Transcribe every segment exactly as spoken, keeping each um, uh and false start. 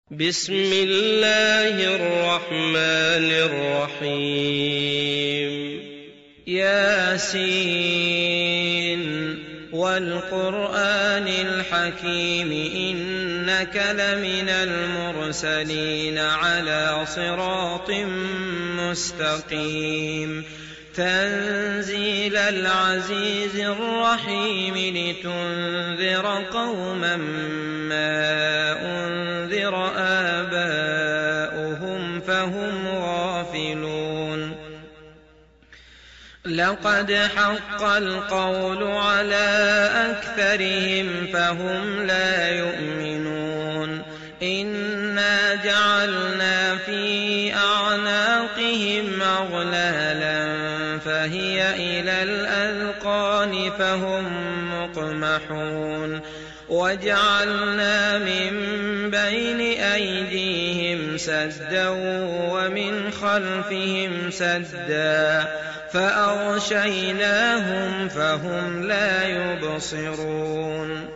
بسم الله الرحمن الرحيم ياسين والقرآن الحكيم إنك لمن المرسلين على صراط مستقيم تنزيل العزيز الرحيم لتنذر قوما ما أنذر آباؤهم فهم غافلون لقد حق القول على أكثرهم فهم لا يؤمنون إنا جعلنا في أعناقهم أغلالا فهي إلى الأذقان فهم مقمحون وجعلنا من بين أيديهم سدا ومن خلفهم سدا فأغشيناهم فهم لا يبصرون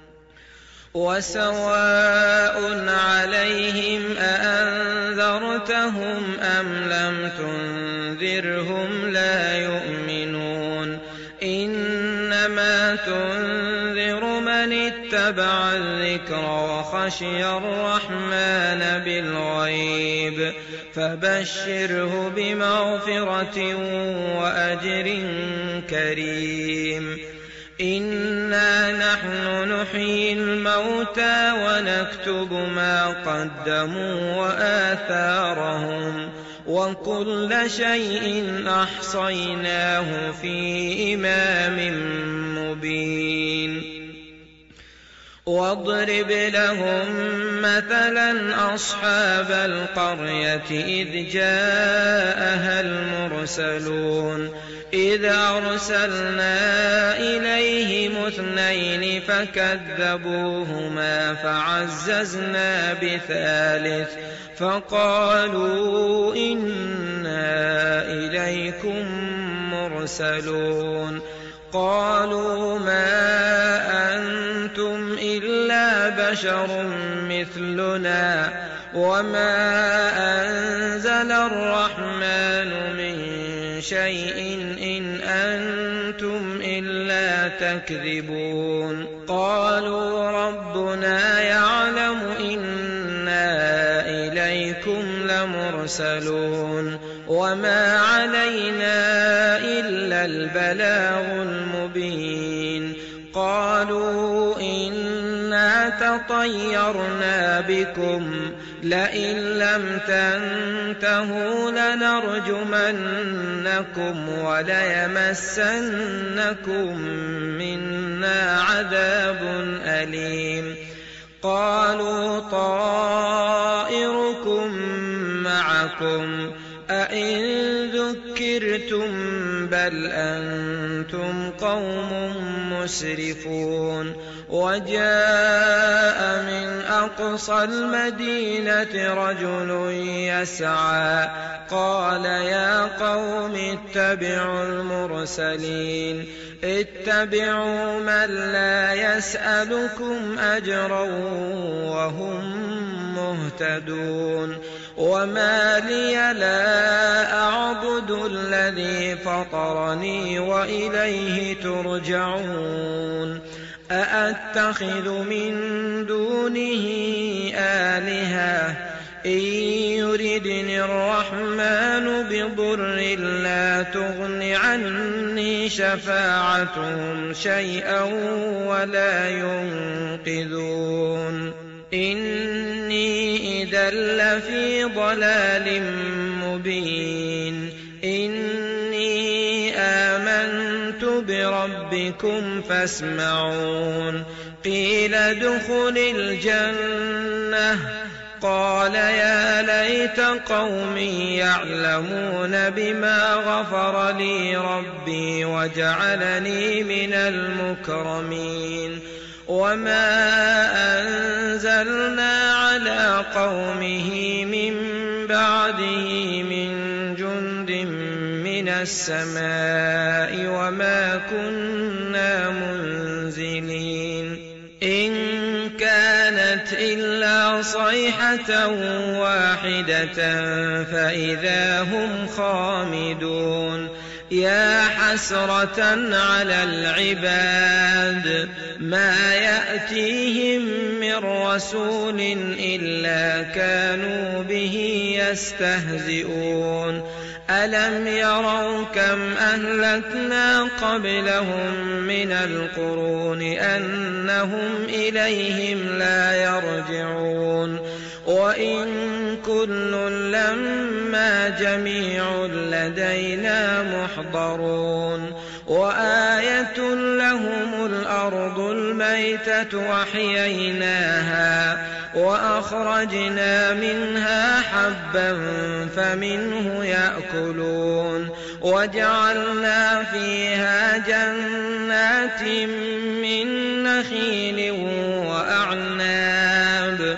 وسواء عليهم أأنذرتهم أم لم تنذرهم لا يؤمنون إنما تنذر من اتبع الذكر وخشي الرحمن بالغيب فبشره بمغفرة وأجر كريم إنا نحن نحيي الموتى ونكتب ما قدموا وآثارهم وكل شيء أحصيناه في إمام مبين واضرب لهم مثلا أصحاب القرية إذ جاءها المرسلون إذ أرسلنا إليهم اثنين فكذبوهما فعززنا بثالث فقالوا إنا إليكم مرسلون قالوا ما أنتم إلا بشر مثلنا وما أنزل الرحمن من شيء إن أنتم إلا تكذبون قالوا ربنا يعلم إنا إليكم لمرسلون وما علينا إلا البلاغ المبين قالوا إنا تطيرنا بكم لئن لم تنتهوا لنرجمنكم وليمسنكم منا عذاب أليم قالوا طائركم معكم أئن ذكرتم بل أنتم قوم مسرفون وجاء من أقصى المدينة رجل يسعى قال يا قوم اتبعوا المرسلين اتبعوا من لا يسألكم أجرا وهم مهتدون وما لي لا أعبد الذي فطرني وإليه ترجعون أأتخذ من دونه آلهة إن يردني الرحمن بضر لا تغن عني شفاعتهم شيئا ولا ينقذون إني إذا لفي ضلال مبين إني آمنت بربكم فاسمعون قيل ادخل الجنة قال يا ليت قومي يعلمون بما غفر لي ربي وجعلني من المكرمين وما أنزلنا على قومه من بعده من جند من السماء وما كنا منزلين إن كانت إلا صيحة واحدة فإذا هم خامدون يا حسرة على العباد ما يأتيهم من رسول إلا كانوا به يستهزئون ألم يروا كم أهلكنا قبلهم من القرون أنهم إليهم لا يرجعون وإن كل لما جميع لدينا محضرون وآية لهم الأرض الميتة وأحييناها وأخرجنا منها حبا فمنه يأكلون وجعلنا فيها جنات من نخيل وأعناب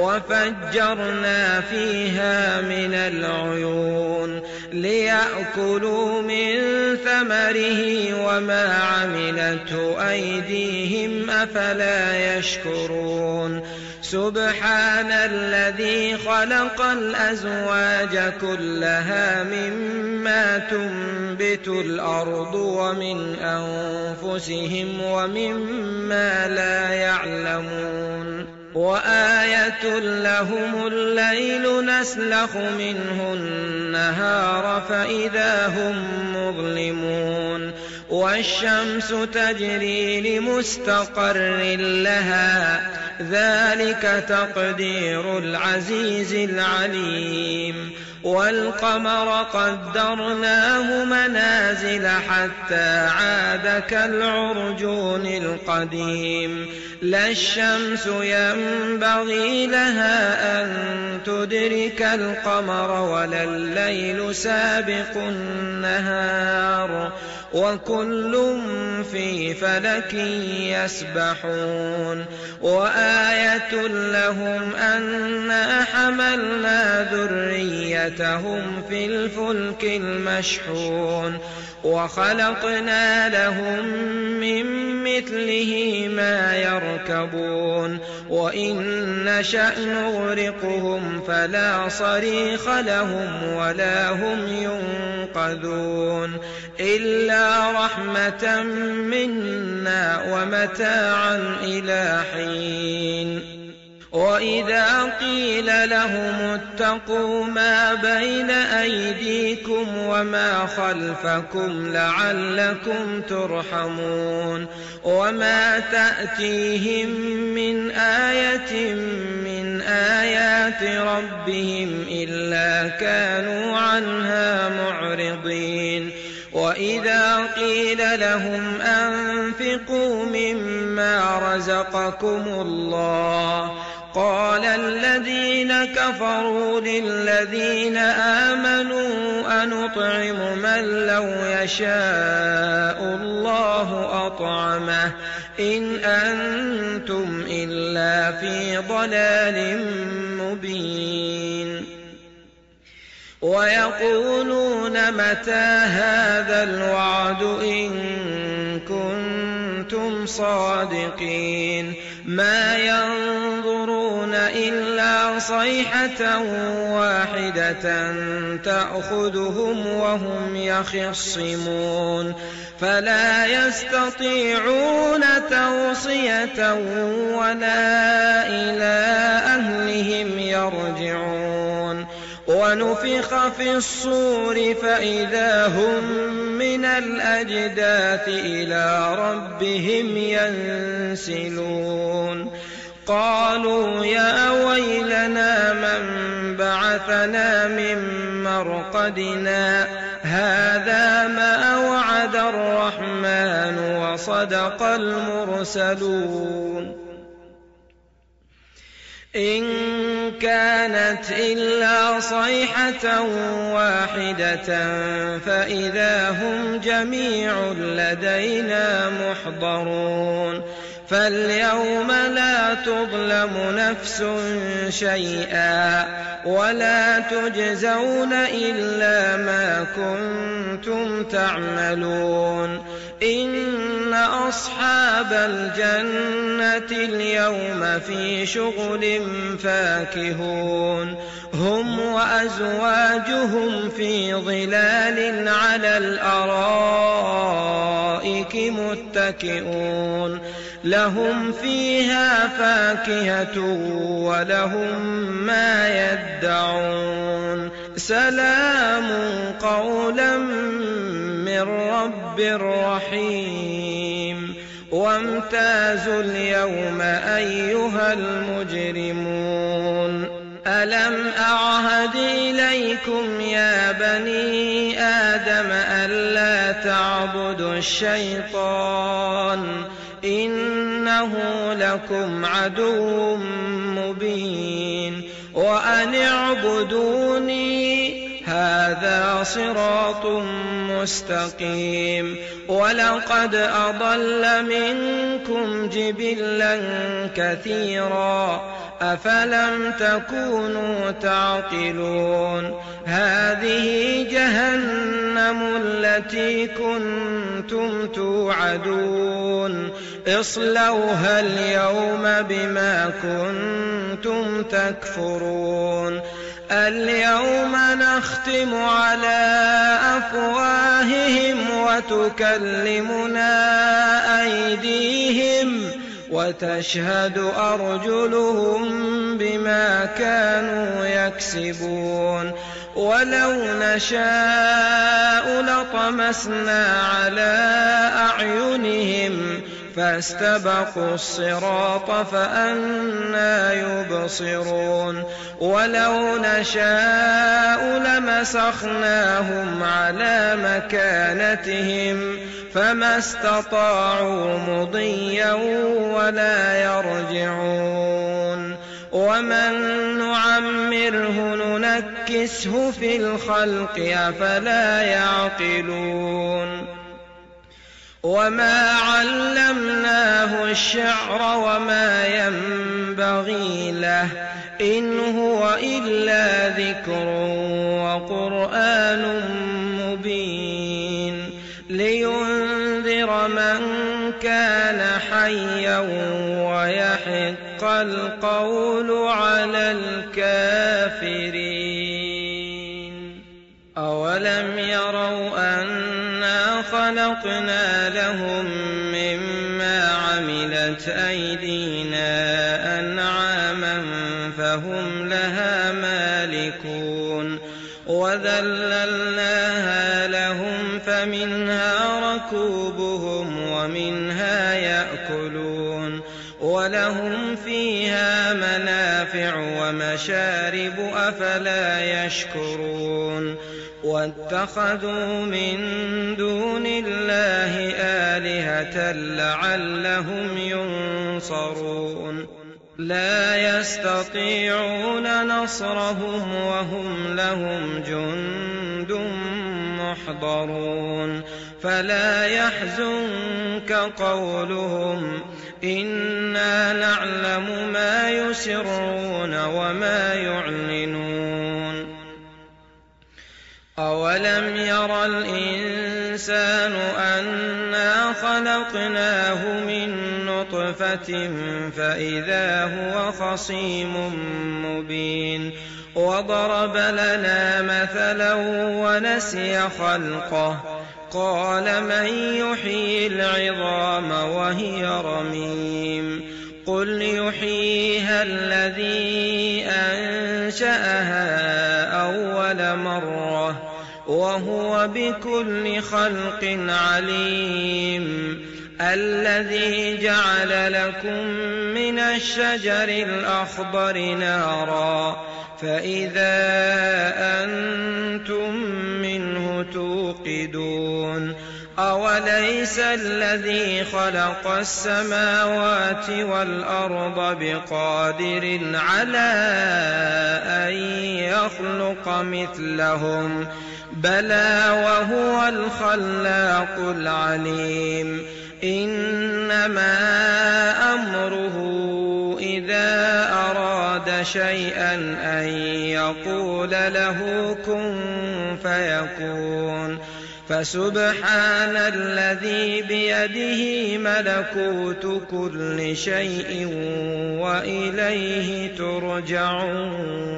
وفجرنا فيها من العيون ليأكلوا من ثمره وما عملته أيديهم أفلا يشكرون سبحان الذي خلق الأزواج كلها مما تنبت الأرض ومن أنفسهم ومما لا يعلمون وآية لهم الليل نسلخ منه النهار فإذا هم مظلمون والشمس تجري لمستقر لها ذلك تقدير العزيز العليم والقمر قدرناه منازل حتى عاد كالعرجون القديم لا الشمس ينبغي لها أن تدرك القمر ولا الليل سابق النهار وكل في فلك يسبحون وآية لهم أنا حملنا ذريتهم في الفلك المشحون وخلقنا لهم من مثله ما يركبون وإن نشأ نغرقهم فلا صريخ لهم ولا هم ينقذون إلا رحمة منا ومتاعا إلى حين وإذا قيل لهم اتقوا ما بين أيديكم وما خلفكم لعلكم ترحمون وما تأتيهم من آية من آيات ربهم إلا كانوا عنها معرضين وإذا قيل لهم أنفقوا مما رزقكم الله قال الذين كفروا للذين آمنوا أنطعم من لو يشاء الله أطعمه إن أنتم إلا في ضلال مبين ويقولون متى هذا الوعد إن كنتم صادقين ما ينظرون إلا صيحة واحدة تأخذهم وهم يخصمون فلا يستطيعون توصية ولا إلى أهلهم يرجعون ونفخ في الصور فإذا هم من الأجداث إلى ربهم ينسلون قالوا يا ويلنا من بعثنا من مرقدنا هذا ما وعد الرحمن وصدق المرسلون إن كانت إلا صيحة واحدة فإذا هم جميع لدينا محضرون فاليوم لا تظلم نفس شيئا ولا تجزون إلا ما كنتم تعملون إن أصحاب الجنة اليوم في شغل فاكهون هم وأزواجهم في ظلال على الأرائك متكئون لهم فيها فاكهة ولهم ما يدعون سلام قولا من رب رحيم وامتازوا اليوم أيها المجرمون ألم أعهد إليكم يا بني آدم ألا تعبدوا الشيطان إنه لكم عدو مبين وأن اعبدوني هذا صراط مستقيم ولقد أضل منكم جبلا كثيرا أفلم تكونوا تعقلون هذه جهنم التي كنتم توعدون اصلوها اليوم بما كنتم تكفرون اليوم نختم على أفواههم وتكلمنا أيديهم وتشهد أرجلهم بما كانوا يكسبون ولو نشاء لطمسنا على أعينهم فاستبقوا الصراط فأنى يبصرون ولو نشاء لمسخناهم على مكانتهم فما استطاعوا مضيا ولا يرجعون ومن نعمره ننكسه في الخلق أفلا يعقلون وما علمناه الشعر وما ينبغي له إن هو إلا ذكر وقرآن مبين لينذر من كان حيا ويحق القول على الكافرين أولم يروا أنا خلقنا لهم مما عملت أيدينا أنعاما فهم لها مالكون وذللناها لهم فمنها ركوبهم ومنها يأكلون ولهم فيها منافع ومشارب أفلا يشكرون واتخذوا من دون الله آلهة لعلهم ينصرون لا يستطيعون نصرهم وهم لهم جند محضرون فلا يحزنك قولهم إنا نعلم ما يسرون وما يعلنون أولم ير الإنسان أنا خلقناه من نطفة فإذا هو خصيم مبين وضرب لنا مثلا ونسي خلقه قال من يحيي العظام وهي رميم قل يحييها الذي أنشأها أول مرة وهو بكل خلق عليم الذي جعل لكم من الشجر الأخضر نارا فإذا أنتم منه توقدون أوليس الذي خلق السماوات والأرض بقادر على أن يخلق مثلهم بلى وهو الخلاق العليم إنما أمره إذا أراد شيئا أن يقول له كن فيكون فسبحان الذي بيده ملكوت كل شيء وإليه ترجعون.